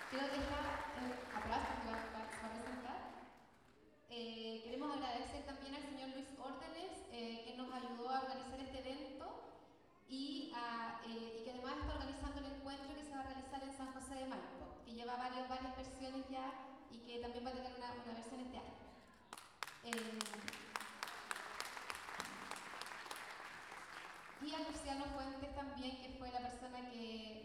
Quiero dejar aplausos que se va a presentar. Queremos agradecer también al señor Luis Órdenes, que nos ayudó a organizar este evento y que además está organizando el encuentro que se va a realizar en San José de Maipo, que lleva varias versiones ya y que también va a tener una versión este año. Y a Luciano Fuentes también, que fue la persona que